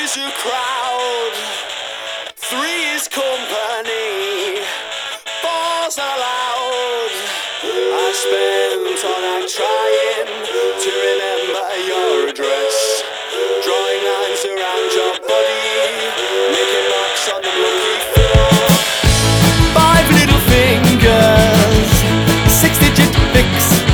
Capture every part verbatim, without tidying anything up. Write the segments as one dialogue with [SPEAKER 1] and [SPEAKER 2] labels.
[SPEAKER 1] is a crowd, three is company, four's allowed. I spent all night trying to remember your address, drawing lines around your body, making marks on the lucky floor. Five little fingers, six-digit fix.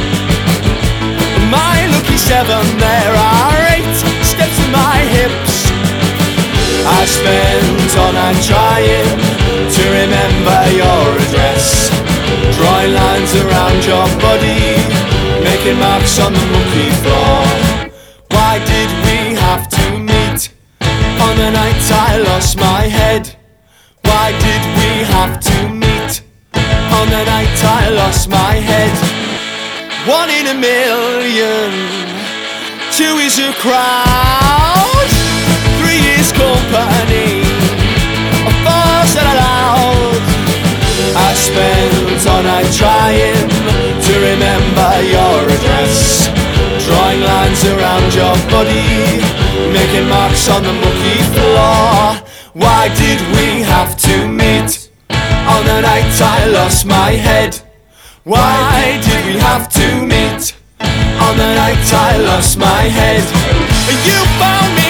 [SPEAKER 1] My lucky seven, there are eight steps in my hips. I spent all night trying to remember your address, drawing lines around your body, making marks on the lucky floor. Why did we have to meet on the night I lost my head? Why did we have to meet on the night I lost my head? One in a million, two is a crowd, three is company, four's not allowed. I spent all night trying to remember your address, drawing lines around your body, making marks on the mucky floor. Why did we have to meet on the night I lost my head? Why did we have to meet on the night I lost my head? You found me